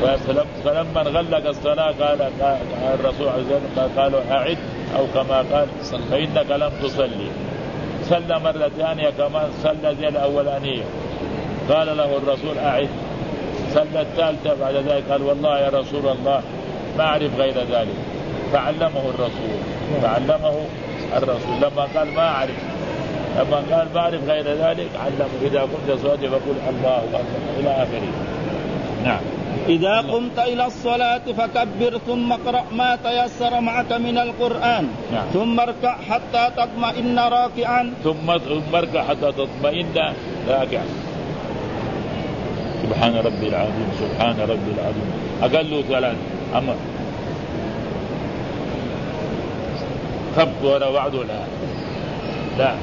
فلما غلق الصلاة قال الرسول عليه الصلاة والسلام قالوا أعد أو كما قال فإنك لم تصلي. صلى مرة ثانية كمان صلى زي الأولانية قال له الرسول أعد. صلى الثالثة بعد ذلك قال والله يا رسول الله ما أعرف غير ذلك. فعلمه الرسول لما قال ما أعرف، لما قال ما أعرف غير ذلك علمه إذا كنت صادق فقل الله أكبر إلى آخره. نعم. إذا قمت إلى الصلاة فكبر ثم اقرأ ما تيسر معك من القرآن. نعم. ثم اركع حتى تطمئن راكعا. ثم اركع حتى تطمئن راكعا. سبحان ربي العظيم سبحان ربي العظيم أقل 3 أمر خبط ولا بعض لا.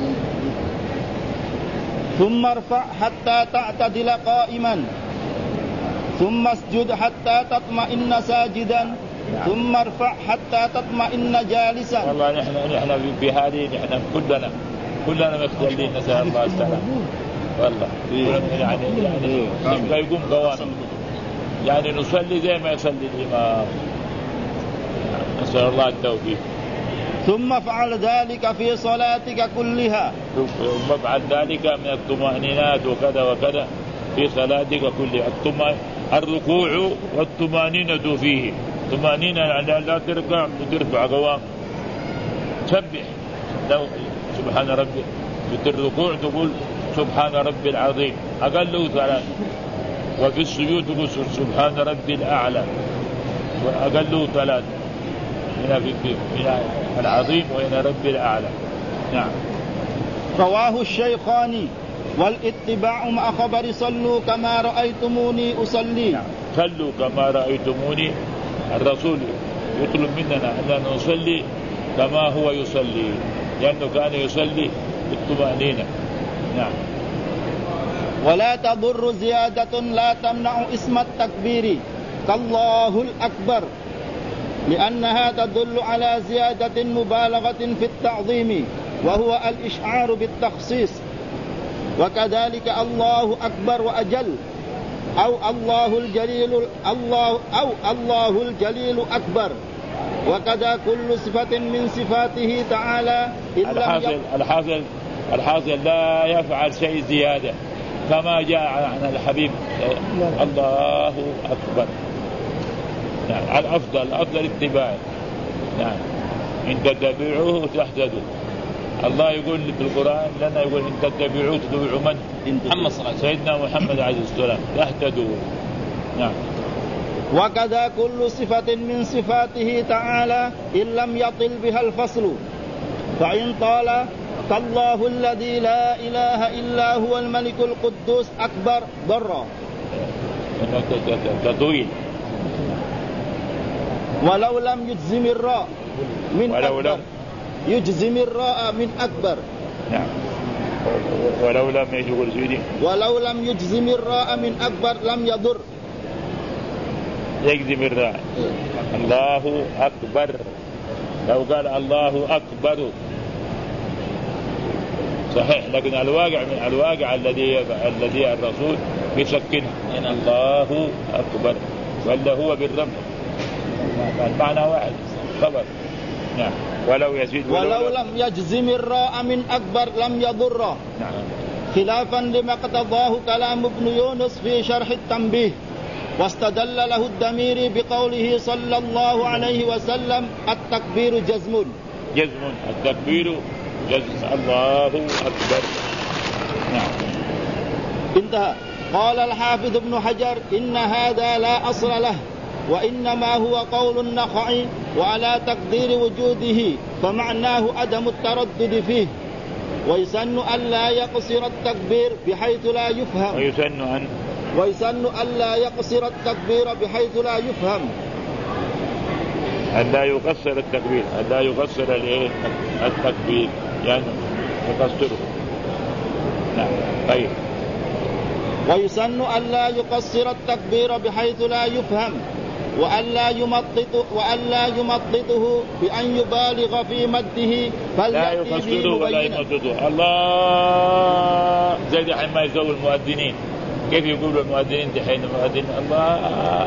ثم ارفع حتى تعتدل قائما. ثم اسجد حتى تطمئن ساجدا. ثم ارفع حتى تطمئن جالسا. والله نحن في هذه نحن كلنا مختلين نسأل الله السلام. والله يعني يقوم قوام يعني نصلي زي ما يصلي الإمام. نسأل الله التوفيق. ثم فعل ذلك في صلاتك كلها. ثم فعل ذلك من الطمأنينات وكذا وكذا في صلاتك كلها. الركوع والطمأنينة فيه. طمأنينة يعني لا تركع وترفع قوام تسبح لو سبحان ربي. في الركوع تقول سبحان ربي العظيم أقل 3. وفي السجود تقول سبحان ربي الأعلى وأقل 3. هنا في العظيم وهنا ربي الأعلى. نعم. رواه الشيخان والاتباع مع خبر صلوا كما رأيتموني أصلي. نعم. صلوا كما رأيتموني. الرسول يطلب مننا أن نصلي كما هو يصلي لأنه كان يصلي بالطمأنينة. نعم. ولا تضر زيادة لا تمنع اسم التكبير كالله الأكبر لأنها تدل على زيادة مبالغة في التعظيم وهو الإشعار بالتخصيص. وكذلك الله أكبر وأجل أو الله الجليل أكبر. وكذا كل صفة من صفاته تعالى. الحاصل لا يفعل شيء زيادة كما جاء عن الحبيب الله أكبر. نعم. الأفضل اتباع. نعم. إن تتبعوه تهتدوا. الله يقول في القرآن لنا يقول إن تتبعوه تتبعوا من؟ محمد صلى الله عليه وسلم. سيدنا محمد عليه السلام تهتدوا. نعم. وكذا كل صفة من صفاته تعالى إن لم يطل بها الفصل. فإن طال فالله الذي لا إله إلا هو الملك القدوس أكبر ضرا. تطويل. ولو لم يجزم الراء من أكبر يجزم الراء من أكبر. نعم. ولو لم يجزم الراء من أكبر لم يضر. يجزم الراء الله أكبر. لو قال الله أكبر صحيح لكن الواقع الذي الرسول يسكنه الله أكبر ولا هو بالرب المعنى واحد خبر. نعم. ولو لم يجزم الراء من أكبر لم يضر. نعم. خلافا لما اقتضاه كلام ابن يونس في شرح التنبيه. واستدل له الدميري بقوله صلى الله عليه وسلم التكبير جزم. التكبير جزم الله أكبر. نعم. انتهى. قال الحافظ ابن حجر إن هذا لا أصل له وإنما هو قول النخعي وعلى تقدير وجوده فمعناه عدم التردد فيه. ويسن أن لا يقصر التكبير بحيث لا يفهم. ويسن أن لا يقصر التكبير بحيث لا يفهم. أن لا يقصر التكبير التكبير يعني يقصره. نعم. طيب. ويسن أن لا يقصر التكبير بحيث لا يفهم وأن لا يمططه بأن يبالغ في مده فليأتي به مبينا. الله زي دحين ما يسوي المؤذنين كيف يقول المؤذنين دحين المؤذن الله،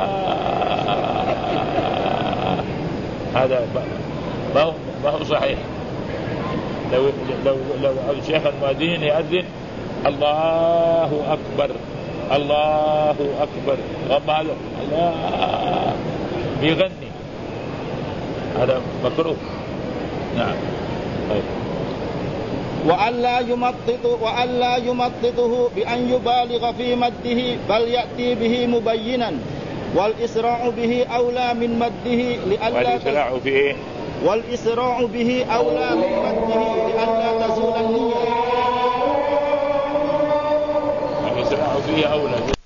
هذا ما هو صحيح. لو الشيخ المؤذن يؤذن الله أكبر الله أكبر، أما هذا الله يغني هذا مكروه. نعم. طيب. وألا يمططه بأن يبالغ في مده، بل يأتي به مبينا، والإسراع به أولى من مده والإسراع به أولى من مده لئلا تزول النية. الإسراع به أولى